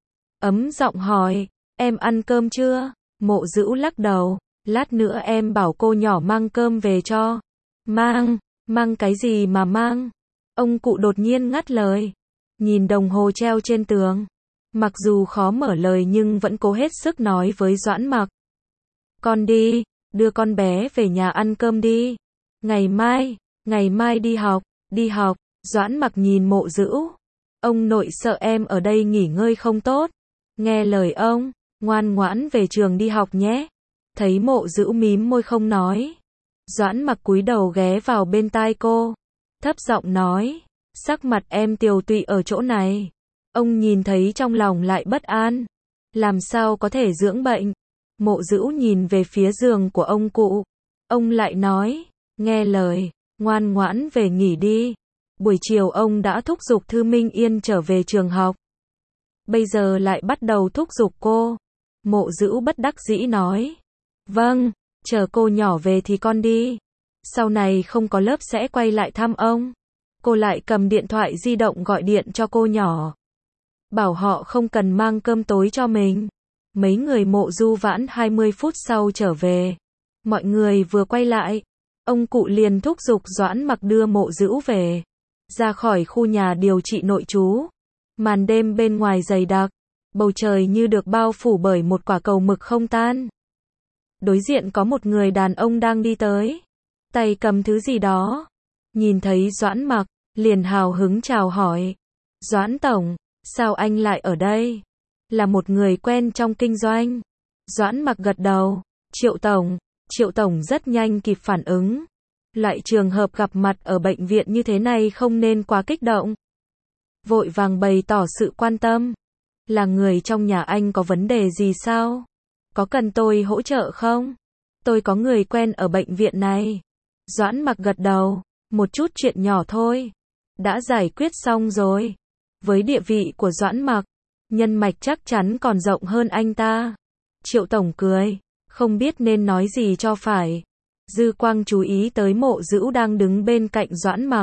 Speaker 1: Ấm giọng hỏi, em ăn cơm chưa? Mộ Dữu lắc đầu, lát nữa em bảo cô nhỏ mang cơm về cho. Mang cái gì mà mang? Ông cụ đột nhiên ngắt lời. Nhìn đồng hồ treo trên tường, mặc dù khó mở lời nhưng vẫn cố hết sức nói với Doãn Mặc. Con đi, đưa con bé về nhà ăn cơm đi. Ngày mai đi học. Doãn Mặc nhìn Mộ Dữu. Ông nội sợ em ở đây nghỉ ngơi không tốt. Nghe lời ông, ngoan ngoãn về trường đi học nhé. Thấy Mộ Dữu mím môi không nói, Doãn Mặc cúi đầu ghé vào bên tai cô, thấp giọng nói, sắc mặt em tiều tụy ở chỗ này. Ông nhìn thấy trong lòng lại bất an. Làm sao có thể dưỡng bệnh? Mộ Dữu nhìn về phía giường của ông cụ. Ông lại nói, nghe lời, ngoan ngoãn về nghỉ đi. Buổi chiều ông đã thúc giục Thư Minh Yên trở về trường học. Bây giờ lại bắt đầu thúc giục cô. Mộ Dữu bất đắc dĩ nói. Vâng, chờ cô nhỏ về thì con đi. Sau này không có lớp sẽ quay lại thăm ông. Cô lại cầm điện thoại di động gọi điện cho cô nhỏ. Bảo họ không cần mang cơm tối cho mình. Mấy người Mộ Du Vãn 20 phút sau trở về. Mọi người vừa quay lại, ông cụ liền thúc giục Doãn Mặc đưa Mộ Dữu về. Ra khỏi khu nhà điều trị nội trú. Màn đêm bên ngoài dày đặc. Bầu trời như được bao phủ bởi một quả cầu mực không tan. Đối diện có một người đàn ông đang đi tới. Tay cầm thứ gì đó. Nhìn thấy Doãn Mặc, liền hào hứng chào hỏi. Doãn Tổng, sao anh lại ở đây? Là một người quen trong kinh doanh. Doãn Mặc gật đầu. Triệu Tổng rất nhanh kịp phản ứng. Loại trường hợp gặp mặt ở bệnh viện như thế này không nên quá kích động. Vội vàng bày tỏ sự quan tâm. Là người trong nhà anh có vấn đề gì sao? Có cần tôi hỗ trợ không? Tôi có người quen ở bệnh viện này. Doãn Mặc gật đầu. Một chút chuyện nhỏ thôi. Đã giải quyết xong rồi. Với địa vị của Doãn Mặc, nhân mạch chắc chắn còn rộng hơn anh ta. Triệu Tổng cười. Không biết nên nói gì cho phải. Dư quang chú ý tới Mộ Dữu đang đứng bên cạnh Doãn Mặc.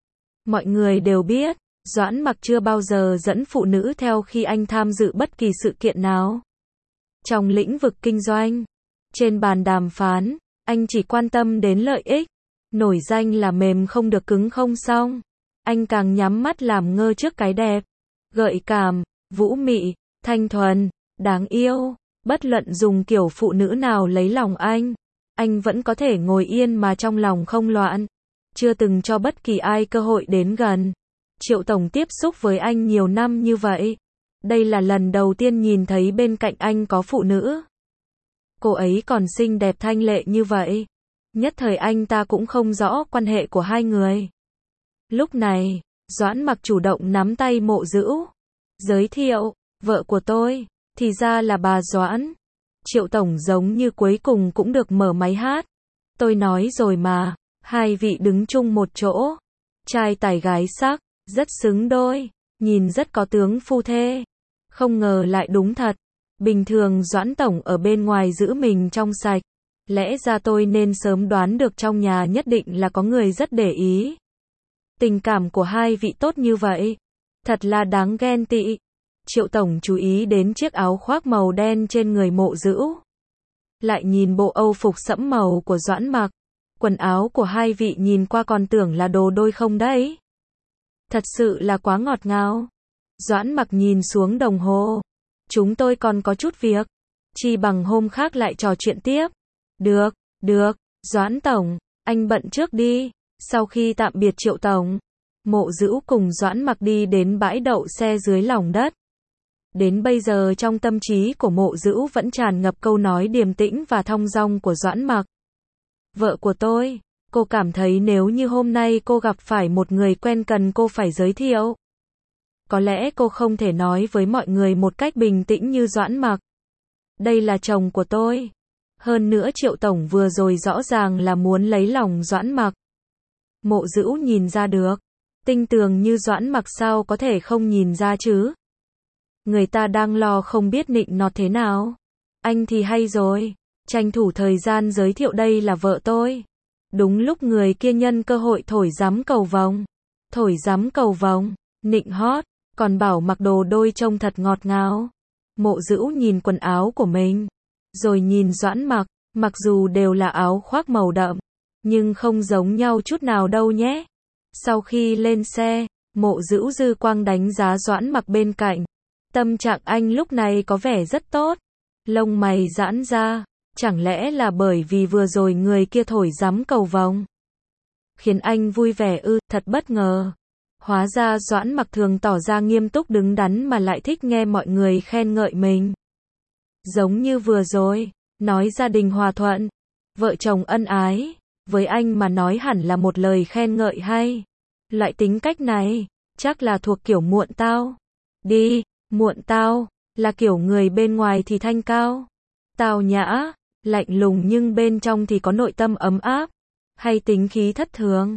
Speaker 1: Mọi người đều biết, Doãn Mặc chưa bao giờ dẫn phụ nữ theo khi anh tham dự bất kỳ sự kiện nào. Trong lĩnh vực kinh doanh, trên bàn đàm phán, anh chỉ quan tâm đến lợi ích. Nổi danh là mềm không được cứng không xong. Anh càng nhắm mắt làm ngơ trước cái đẹp, gợi cảm, vũ mị, thanh thuần, đáng yêu. Bất luận dùng kiểu phụ nữ nào lấy lòng anh vẫn có thể ngồi yên mà trong lòng không loạn. Chưa từng cho bất kỳ ai cơ hội đến gần. Triệu Tổng tiếp xúc với anh nhiều năm như vậy. Đây là lần đầu tiên nhìn thấy bên cạnh anh có phụ nữ. Cô ấy còn xinh đẹp thanh lệ như vậy. Nhất thời anh ta cũng không rõ quan hệ của hai người. Lúc này, Doãn Mặc chủ động nắm tay Mộ Dữu. Giới thiệu, vợ của tôi, thì ra là bà Doãn. Triệu Tổng giống như cuối cùng cũng được mở máy hát. Tôi nói rồi mà, hai vị đứng chung một chỗ. Trai tài gái sắc, rất xứng đôi, nhìn rất có tướng phu thê. Không ngờ lại đúng thật. Bình thường Doãn Tổng ở bên ngoài giữ mình trong sạch. Lẽ ra tôi nên sớm đoán được trong nhà nhất định là có người rất để ý. Tình cảm của hai vị tốt như vậy. Thật là đáng ghen tị. Triệu Tổng chú ý đến chiếc áo khoác màu đen trên người Mộ Dữu. Lại nhìn bộ âu phục sẫm màu của Doãn Mặc. Quần áo của hai vị nhìn qua còn tưởng là đồ đôi không đấy. Thật sự là quá ngọt ngào. Doãn Mặc nhìn xuống đồng hồ. Chúng tôi còn có chút việc. Chi bằng hôm khác lại trò chuyện tiếp. Được, Doãn Tổng, anh bận trước đi. Sau khi tạm biệt Triệu Tổng, Mộ Dữu cùng Doãn Mặc đi đến bãi đậu xe dưới lòng đất. Đến bây giờ trong tâm trí của Mộ Dữu vẫn tràn ngập câu nói điềm tĩnh và thong dong của Doãn Mặc. Vợ của tôi, cô cảm thấy nếu như hôm nay cô gặp phải một người quen cần cô phải giới thiệu. Có lẽ cô không thể nói với mọi người một cách bình tĩnh như Doãn Mặc. Đây là chồng của tôi. Hơn nữa Triệu Tổng vừa rồi rõ ràng là muốn lấy lòng Doãn Mặc. Mộ Dữu nhìn ra được. Tinh tường như Doãn Mặc sao có thể không nhìn ra chứ? Người ta đang lo không biết nịnh nọt thế nào. Anh thì hay rồi. Tranh thủ thời gian giới thiệu đây là vợ tôi. Đúng lúc người kia nhân cơ hội thổi giám cầu vồng, nịnh hót, còn bảo mặc đồ đôi trông thật ngọt ngào. Mộ Dữu nhìn quần áo của mình, rồi nhìn Doãn Mặc, mặc dù đều là áo khoác màu đậm, nhưng không giống nhau chút nào đâu nhé. Sau khi lên xe, Mộ Dữu dư quang đánh giá Doãn Mặc bên cạnh. Tâm trạng anh lúc này có vẻ rất tốt. Lông mày giãn ra, chẳng lẽ là bởi vì vừa rồi người kia thổi giám cầu vồng khiến anh vui vẻ ư? Thật bất ngờ. Hóa ra Doãn Mặc thường tỏ ra nghiêm túc đứng đắn mà lại thích nghe mọi người khen ngợi mình. Giống như vừa rồi, nói gia đình hòa thuận, vợ chồng ân ái, với anh mà nói hẳn là một lời khen ngợi hay. Loại tính cách này, chắc là thuộc kiểu muộn tao. Muộn tao, là kiểu người bên ngoài thì thanh cao, tao nhã, lạnh lùng nhưng bên trong thì có nội tâm ấm áp, hay tính khí thất thường.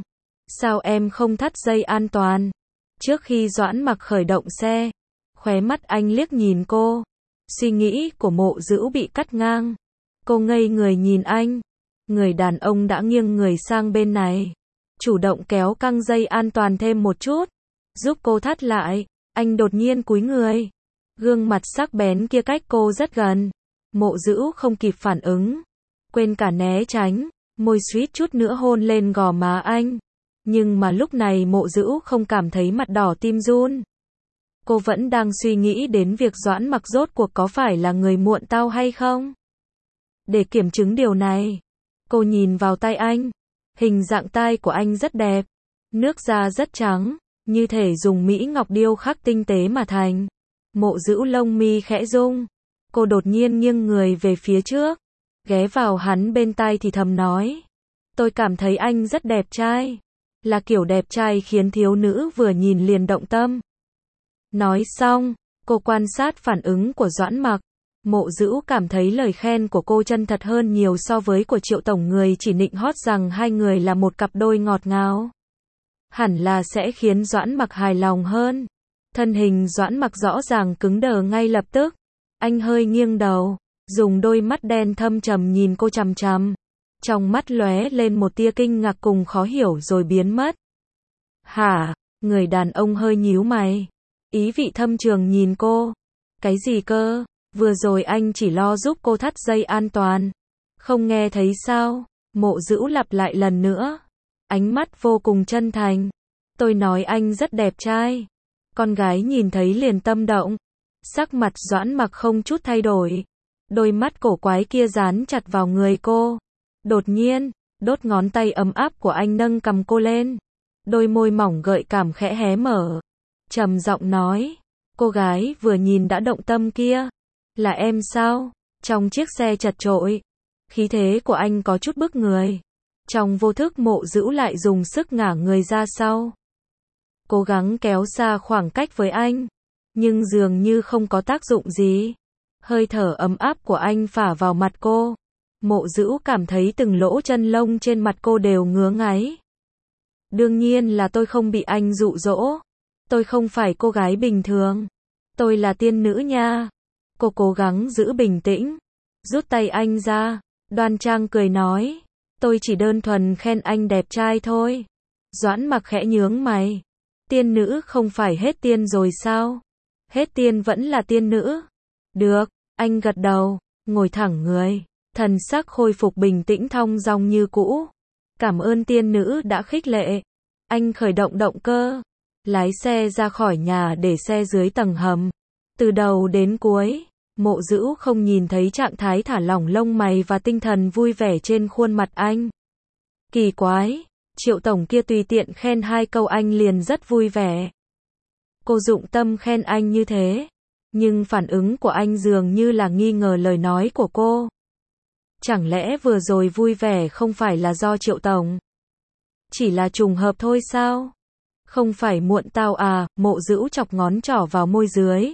Speaker 1: Sao em không thắt dây an toàn? Trước khi Doãn Mặc khởi động xe, khóe mắt anh liếc nhìn cô. Suy nghĩ của Mộ Dữu bị cắt ngang. Cô ngây người nhìn anh. Người đàn ông đã nghiêng người sang bên này, chủ động kéo căng dây an toàn thêm một chút, giúp cô thắt lại. Anh đột nhiên cúi người. Gương mặt sắc bén kia cách cô rất gần. Mộ Dữu không kịp phản ứng, quên cả né tránh, môi suýt chút nữa hôn lên gò má anh. Nhưng mà lúc này Mộ Dữu không cảm thấy mặt đỏ tim run. Cô vẫn đang suy nghĩ đến việc Doãn Mặc rốt cuộc có phải là người muộn tao hay không. Để kiểm chứng điều này, cô nhìn vào tay anh. Hình dạng tai của anh rất đẹp, nước da rất trắng, như thể dùng mỹ ngọc điêu khắc tinh tế mà thành. Mộ Dữu lông mi khẽ rung. Cô đột nhiên nghiêng người về phía trước, ghé vào hắn bên tai thì thầm nói. Tôi cảm thấy anh rất đẹp trai. Là kiểu đẹp trai khiến thiếu nữ vừa nhìn liền động tâm. Nói xong, cô quan sát phản ứng của Doãn Mặc. Mộ Dữu cảm thấy lời khen của cô chân thật hơn nhiều so với của Triệu tổng, người chỉ nịnh hót rằng hai người là một cặp đôi ngọt ngào. Hẳn là sẽ khiến Doãn Mặc hài lòng hơn. Thân hình Doãn Mặc rõ ràng cứng đờ ngay lập tức. Anh hơi nghiêng đầu, dùng đôi mắt đen thâm trầm nhìn cô chằm chằm. Trong mắt lóe lên một tia kinh ngạc cùng khó hiểu rồi biến mất. Hả? Người đàn ông hơi nhíu mày, ý vị thâm trường nhìn cô. Cái gì cơ? Vừa rồi anh chỉ lo giúp cô thắt dây an toàn. Không nghe thấy sao? Mộ Dữu lặp lại lần nữa. Ánh mắt vô cùng chân thành. Tôi nói anh rất đẹp trai. Con gái nhìn thấy liền tâm động. Sắc mặt Doãn Mặc không chút thay đổi. Đôi mắt cổ quái kia dán chặt vào người cô. Đột nhiên, đốt ngón tay ấm áp của anh nâng cầm cô lên. Đôi môi mỏng gợi cảm khẽ hé mở. Trầm giọng nói. Cô gái vừa nhìn đã động tâm kia. Là em sao? Trong chiếc xe chật chội, khí thế của anh có chút bức người. Trong vô thức Mộ Dữu lại dùng sức ngả người ra sau, cố gắng kéo xa khoảng cách với anh. Nhưng dường như không có tác dụng gì. Hơi thở ấm áp của anh phả vào mặt cô. Mộ Dữu cảm thấy từng lỗ chân lông trên mặt cô đều ngứa ngáy. Đương nhiên là tôi không bị anh dụ dỗ. Tôi không phải cô gái bình thường. Tôi là tiên nữ nha. Cô cố gắng giữ bình tĩnh, rút tay anh ra, đoan trang cười nói. Tôi chỉ đơn thuần khen anh đẹp trai thôi. Doãn Mặc khẽ nhướng mày. Tiên nữ không phải hết tiên rồi sao? Hết tiên vẫn là tiên nữ. Được, anh gật đầu, ngồi thẳng người, thần sắc khôi phục bình tĩnh thong dong như cũ. Cảm ơn tiên nữ đã khích lệ. Anh khởi động động cơ, lái xe ra khỏi nhà để xe dưới tầng hầm. Từ đầu đến cuối, Mộ Dữu không nhìn thấy trạng thái thả lỏng lông mày và tinh thần vui vẻ trên khuôn mặt anh. Kỳ quái, Triệu tổng kia tùy tiện khen 2 câu anh liền rất vui vẻ. Cô dụng tâm khen anh như thế, nhưng phản ứng của anh dường như là nghi ngờ lời nói của cô. Chẳng lẽ vừa rồi vui vẻ không phải là do Triệu tổng? Chỉ là trùng hợp thôi sao? Không phải muộn tao à? Mộ Dữu chọc ngón trỏ vào môi dưới.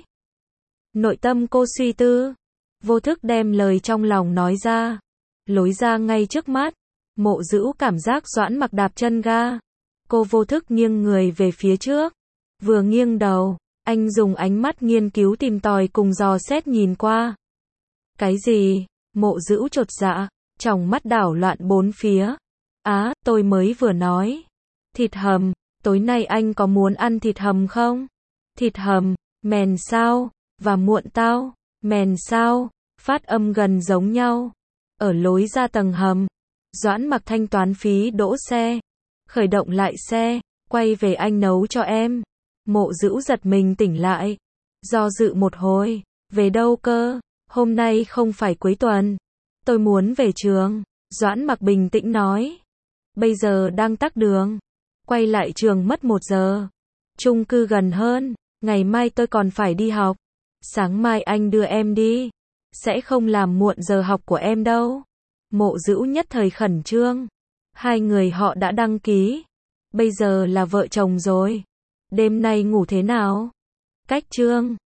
Speaker 1: Nội tâm cô suy tư, vô thức đem lời trong lòng nói ra. Lối ra ngay trước mắt. Mộ Dữu cảm giác Doãn Mặc đạp chân ga. Cô vô thức nghiêng người về phía trước. Vừa nghiêng đầu, anh dùng ánh mắt nghiên cứu tìm tòi cùng dò xét nhìn qua. Cái gì? Mộ Dữu chột dạ, tròng mắt đảo loạn bốn phía. Á, tôi mới vừa nói. Thịt hầm, tối nay anh có muốn ăn thịt hầm không? Thịt hầm, mèn sao? Và muộn tao, mèn sao? Phát âm gần giống nhau. Ở lối ra tầng hầm, Doãn Mặc thanh toán phí đỗ xe, khởi động lại xe, quay về anh nấu cho em. Mộ Dữu giật mình tỉnh lại, do dự một hồi, về đâu cơ? Hôm nay không phải cuối tuần. Tôi muốn về trường. Doãn Mặc bình tĩnh nói. Bây giờ đang tắc đường. Quay lại trường mất 1 giờ. Chung cư gần hơn. Ngày mai tôi còn phải đi học. Sáng mai anh đưa em đi. Sẽ không làm muộn giờ học của em đâu. Mộ Dữu nhất thời khẩn trương. 2 người họ đã đăng ký. Bây giờ là vợ chồng rồi. Đêm nay ngủ thế nào? Cách chương